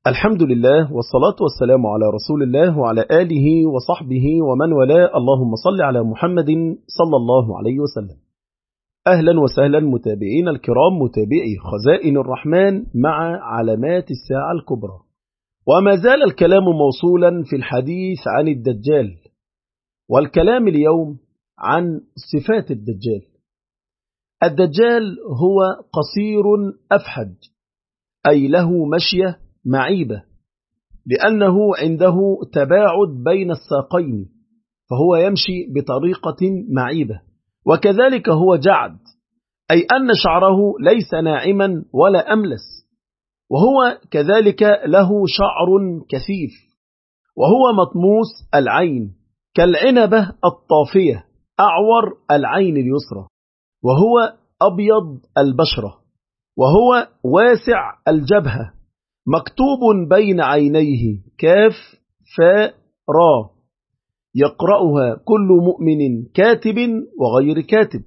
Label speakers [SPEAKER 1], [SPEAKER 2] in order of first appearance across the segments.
[SPEAKER 1] الحمد لله والصلاة والسلام على رسول الله وعلى آله وصحبه ومن والاه. اللهم صل على محمد صلى الله عليه وسلم. أهلا وسهلا متابعين الكرام، متابعي خزائن الرحمن مع علامات الساعة الكبرى. وما زال الكلام موصولا في الحديث عن الدجال، والكلام اليوم عن صفات الدجال. الدجال هو قصير أفحج، أي له مشية معيبة، لأنه عنده تباعد بين الساقين، فهو يمشي بطريقة معيبة. وكذلك هو جعد، أي أن شعره ليس ناعما ولا أملس، وهو كذلك له شعر كثيف، وهو مطموس العين كالعنبة الطافية، أعور العين اليسرى، وهو أبيض البشرة، وهو واسع الجبهة، مكتوب بين عينيه كاف فاء را، يقرأها كل مؤمن كاتب وغير كاتب.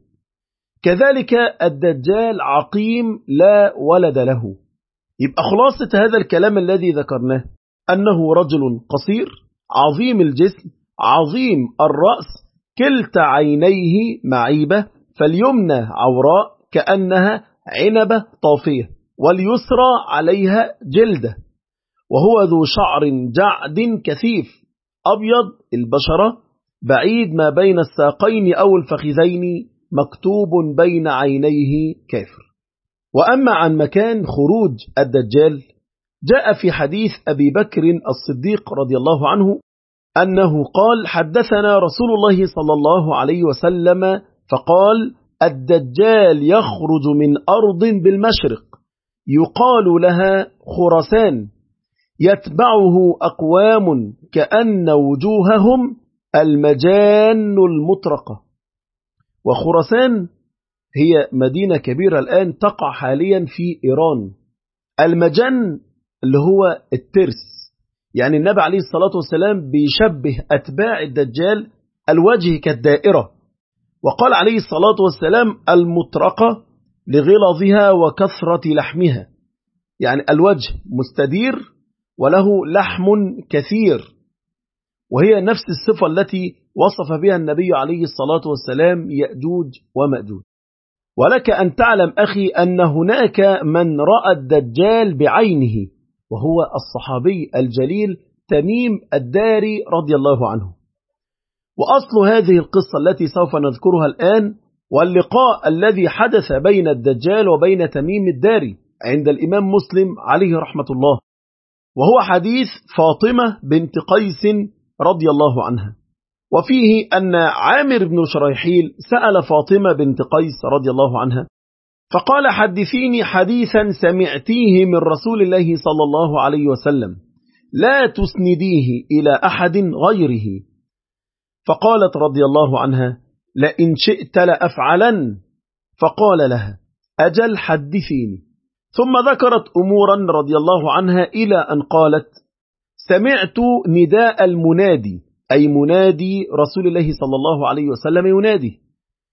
[SPEAKER 1] كذلك الدجال عقيم لا ولد له. يبقى خلاصة هذا الكلام الذي ذكرناه أنه رجل قصير عظيم الجسم عظيم الرأس، كلتا عينيه معيبة، فاليمنى عوراء كأنها عنبة طافية، واليسرى عليها جلدة، وهو ذو شعر جعد كثيف، أبيض البشرة، بعيد ما بين الساقين أو الفخذين، مكتوب بين عينيه كافر. وأما عن مكان خروج الدجال، جاء في حديث أبي بكر الصديق رضي الله عنه أنه قال: حدثنا رسول الله صلى الله عليه وسلم فقال: الدجال يخرج من أرض بالمشرق يقال لها خراسان، يتبعه أقوام كأن وجوههم المجان المطرقة. وخراسان هي مدينة كبيرة الآن تقع حاليا في إيران. المجان اللي هو الترس، يعني النبي عليه الصلاة والسلام بيشبه أتباع الدجال الوجه كالدائرة، وقال عليه الصلاة والسلام المطرقة لغلظها وكثرة لحمها، يعني الوجه مستدير وله لحم كثير، وهي نفس الصفة التي وصف بها النبي عليه الصلاة والسلام يأجوج ومأجوج. ولك أن تعلم أخي أن هناك من رأى الدجال بعينه، وهو الصحابي الجليل تميم الداري رضي الله عنه. وأصل هذه القصة التي سوف نذكرها الآن واللقاء الذي حدث بين الدجال وبين تميم الداري عند الإمام مسلم عليه رحمة الله، وهو حديث فاطمة بنت قيس رضي الله عنها. وفيه أن عامر بن شريحيل سأل فاطمة بنت قيس رضي الله عنها فقال: حدثيني حديثا سمعتيه من رسول الله صلى الله عليه وسلم لا تسنديه إلى أحد غيره. فقالت رضي الله عنها: لئن شئت لأفعلن. فقال لها: أجل حدثيني. ثم ذكرت أمورا رضي الله عنها إلى أن قالت: سمعت نداء المنادي، أي منادي رسول الله صلى الله عليه وسلم ينادي: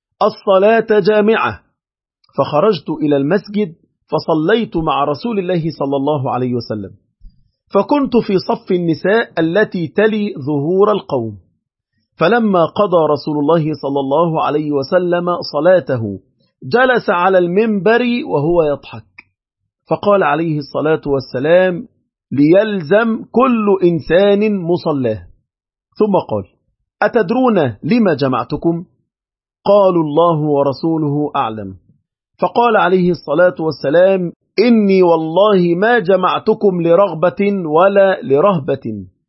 [SPEAKER 1] الصلاة جامعة. فخرجت إلى المسجد فصليت مع رسول الله صلى الله عليه وسلم، فكنت في صف النساء التي تلي ظهور القوم. فلما قضى رسول الله صلى الله عليه وسلم صلاته جلس على المنبر وهو يضحك، فقال عليه الصلاة والسلام: ليلزم كل إنسان مصلاه. ثم قال: أتدرون لما جمعتكم؟ قالوا: الله ورسوله أعلم. فقال عليه الصلاة والسلام: إني والله ما جمعتكم لرغبة ولا لرهبة،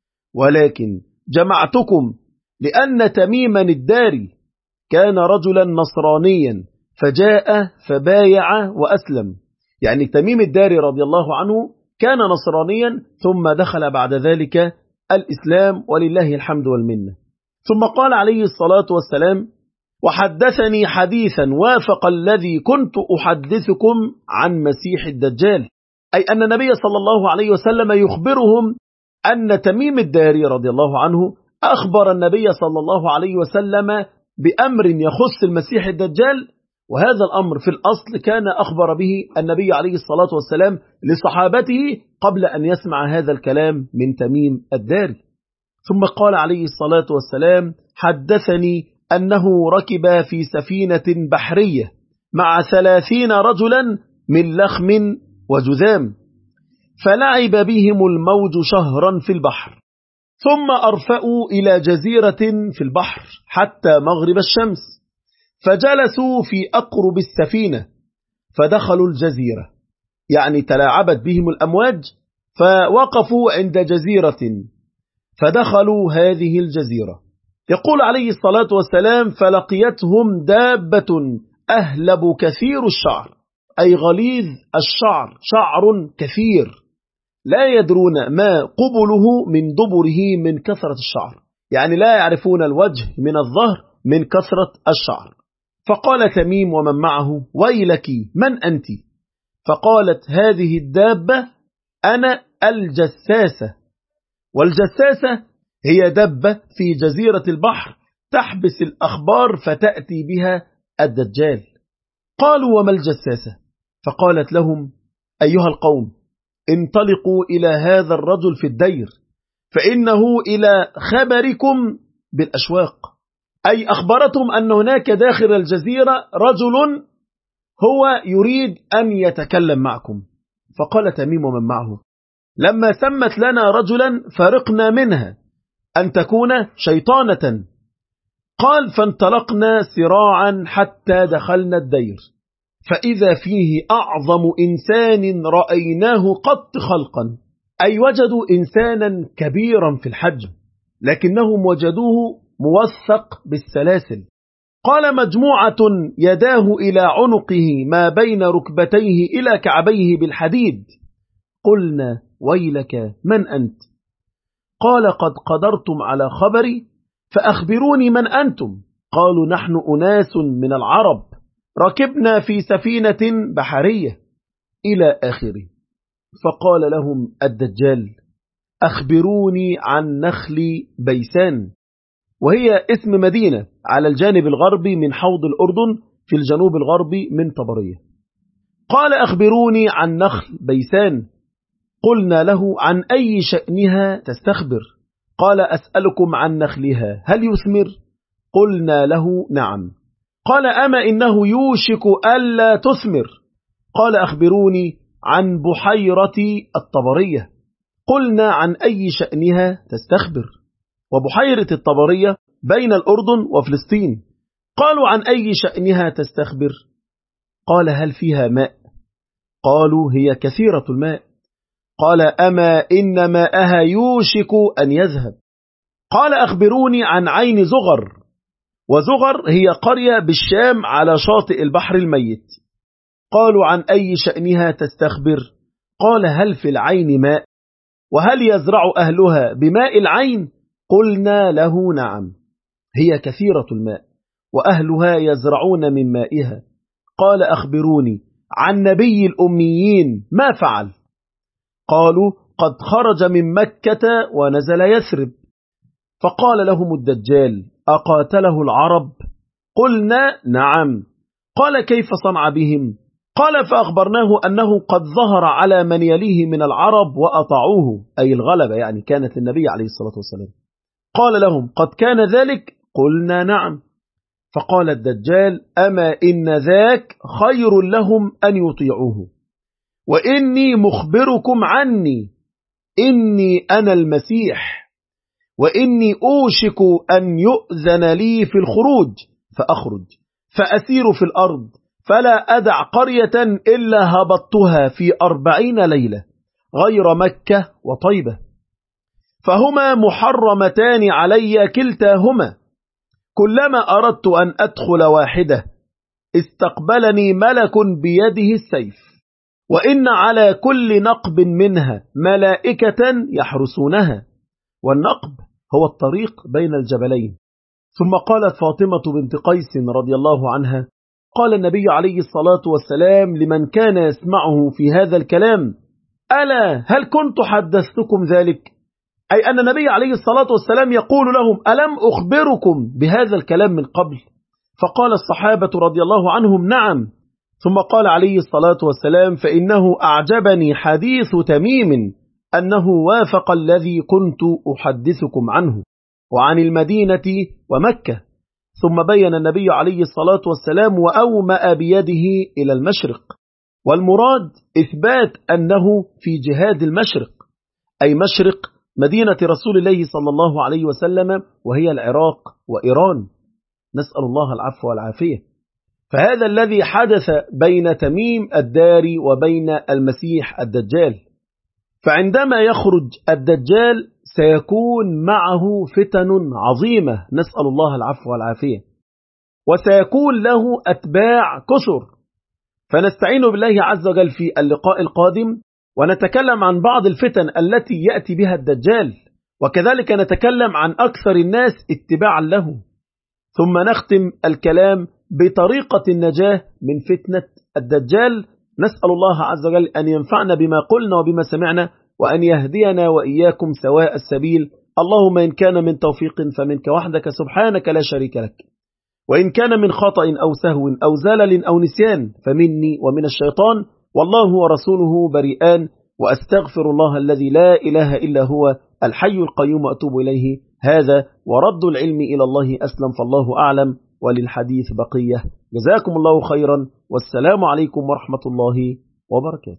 [SPEAKER 1] ولكن جمعتكم لأن تميما الداري كان رجلا نصرانيا فجاء فبايع وأسلم. يعني تميم الداري رضي الله عنه كان نصرانيا ثم دخل بعد ذلك الإسلام، ولله الحمد والمنة. ثم قال عليه الصلاة والسلام: وحدثني حديثا وافق الذي كنت أحدثكم عن مسيح الدجال، أي أن النبي صلى الله عليه وسلم يخبرهم أن تميم الداري رضي الله عنه أخبر النبي صلى الله عليه وسلم بأمر يخص المسيح الدجال، وهذا الأمر في الأصل كان أخبر به النبي عليه الصلاة والسلام لصحابته قبل أن يسمع هذا الكلام من تميم الداري. ثم قال عليه الصلاة والسلام: حدثني أنه ركب في سفينة بحرية مع 30 رجلا من لخم وجذام، فلعب بهم الموج شهرا في البحر، ثم أرفأوا إلى جزيرة في البحر حتى مغرب الشمس، فجلسوا في أقرب السفينة، فدخلوا الجزيرة، يعني تلاعبت بهم الأمواج، فوقفوا عند جزيرة، فدخلوا هذه الجزيرة. يقول عليه الصلاة والسلام: فلقيتهم دابة أهلب كثير الشعر، أي غليظ الشعر، شعر كثير، لا يدرون ما قبله من دبره من كثرة الشعر، يعني لا يعرفون الوجه من الظهر من كثرة الشعر. فقال تميم ومن معه: ويلك، من أنت؟ فقالت هذه الدابة: أنا الجساسة. والجساسة هي دابة في جزيرة البحر تحبس الأخبار فتأتي بها الدجال. قالوا: وما الجساسة؟ فقالت لهم: أيها القوم، انطلقوا إلى هذا الرجل في الدير، فإنه إلى خبركم بالأشواق، أي أخبرتهم أن هناك داخل الجزيرة رجل هو يريد أن يتكلم معكم. فقال تميم ومن معه: لما سمت لنا رجلا فرقنا منها أن تكون شيطانة. قال: فانطلقنا سراعا حتى دخلنا الدير، فإذا فيه أعظم إنسان رأيناه قط خلقا، أي وجدوا إنسانا كبيرا في الحجم، لكنهم وجدوه موثق بالسلاسل. قال: مجموعة يداه إلى عنقه ما بين ركبتيه إلى كعبيه بالحديد. قلنا: ويلك، من أنت؟ قال: قد قدرتم على خبري، فأخبروني من أنتم. قالوا: نحن أناس من العرب، ركبنا في سفينة بحرية، إلى آخره. فقال لهم الدجال: أخبروني عن نخل بيسان، وهي اسم مدينة على الجانب الغربي من حوض الأردن في الجنوب الغربي من طبرية. قال: أخبروني عن نخل بيسان. قلنا له: عن أي شأنها تستخبر؟ قال: أسألكم عن نخلها، هل يثمر؟ قلنا له: نعم. قال: أما إنه يوشك ألا تثمر. قال: أخبروني عن بحيرة الطبرية. قلنا: عن أي شأنها تستخبر؟ وبحيرة الطبرية بين الأردن وفلسطين. قالوا: عن أي شأنها تستخبر؟ قال: هل فيها ماء؟ قالوا: هي كثيرة الماء. قال: أما إن ماءها يوشك أن يذهب. قال: أخبروني عن عين زغر. وزغر هي قرية بالشام على شاطئ البحر الميت. قالوا: عن أي شأنها تستخبر؟ قال: هل في العين ماء؟ وهل يزرع أهلها بماء العين؟ قلنا له: نعم، هي كثيرة الماء، وأهلها يزرعون من مائها. قال: أخبروني عن نبي الأميين، ما فعل؟ قالوا: قد خرج من مكة ونزل يثرب. فقال لهم الدجال: أقاتله العرب؟ قلنا: نعم. قال: كيف صنع بهم؟ قال: فأخبرناه أنه قد ظهر على من يليه من العرب وأطاعوه، أي الغلبة، يعني كانت للنبي عليه الصلاة والسلام. قال لهم: قد كان ذلك؟ قلنا: نعم. فقال الدجال: أما إن ذاك خير لهم أن يطيعوه، وإني مخبركم عني، إني أنا المسيح، وإني أوشك أن يؤذن لي في الخروج، فأخرج فأسير في الأرض، فلا أدع قرية إلا هبطتها في 40 ليلة غير مكة وطيبة، فهما محرمتان علي كلتاهما. كلما أردت أن أدخل واحدة استقبلني ملك بيده السيف، وإن على كل نقب منها ملائكة يحرسونها، والنقب هو الطريق بين الجبلين. ثم قالت فاطمة بنت قيس رضي الله عنها: قال النبي عليه الصلاة والسلام لمن كان يسمعه في هذا الكلام: ألا هل كنت حدثتكم ذلك؟ أي أن النبي عليه الصلاة والسلام يقول لهم: ألم أخبركم بهذا الكلام من قبل؟ فقال الصحابة رضي الله عنهم نعم. ثم قال عليه الصلاة والسلام فإنه أعجبني حديث تميم أنه وافق الذي كنت أحدثكم عنه وعن المدينة ومكة. ثم بين النبي عليه الصلاة والسلام وأومأ بيده إلى المشرق، والمراد إثبات أنه في جهاد المشرق، أي مشرق مدينة رسول الله صلى الله عليه وسلم وهي العراق وإيران، نسأل الله العفو والعافية. فهذا الذي حدث بين تميم الداري وبين المسيح الدجال. فعندما يخرج الدجال سيكون معه فتن عظيمة، نسأل الله العفو والعافية، وسيكون له أتباع كثر. فنستعين بالله عز وجل في اللقاء القادم ونتكلم عن بعض الفتن التي يأتي بها الدجال، وكذلك نتكلم عن أكثر الناس اتباعا له، ثم نختم الكلام بطريقة النجاة من فتنة الدجال. نسأل الله عز وجل أن ينفعنا بما قلنا وبما سمعنا، وأن يهدينا وإياكم سواء السبيل. اللهم إن كان من توفيق فمنك وحدك سبحانك لا شريك لك، وإن كان من خطأ أو سهو أو زلل أو نسيان فمني ومن الشيطان، والله ورسوله بريئان، وأستغفر الله الذي لا إله إلا هو الحي القيوم وأتوب إليه. هذا ورد العلم إلى الله أسلم، فالله أعلم، وللحديث بقية. جزاكم الله خيرا، والسلام عليكم ورحمة الله وبركاته.